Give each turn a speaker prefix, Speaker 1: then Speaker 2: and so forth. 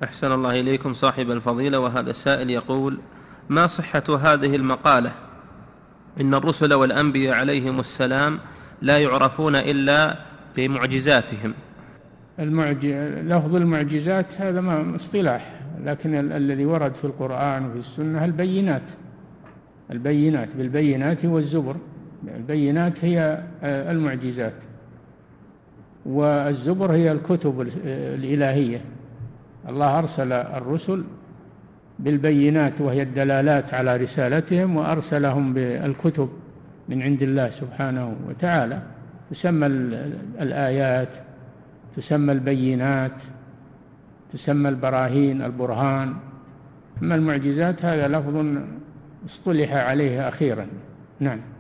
Speaker 1: أحسن الله إليكم صاحب الفضيلة. وهذا السائل يقول: ما صحة هذه المقالة إن الرسل والأنبياء عليهم السلام لا يعرفون إلا بمعجزاتهم؟
Speaker 2: لفظ المعجزات هذا ما اصطلاح، لكن الذي ورد في القرآن وفي السنة البينات بالبينات والزبر. البينات هي المعجزات، والزبر هي الكتب الإلهية. الله أرسل الرسل بالبينات وهي الدلالات على رسالتهم، وأرسلهم بالكتب من عند الله سبحانه وتعالى، تسمى الآيات، تسمى البينات، تسمى البراهين، البرهان. أما المعجزات هذا لفظ اصطلح عليه أخيرا. نعم.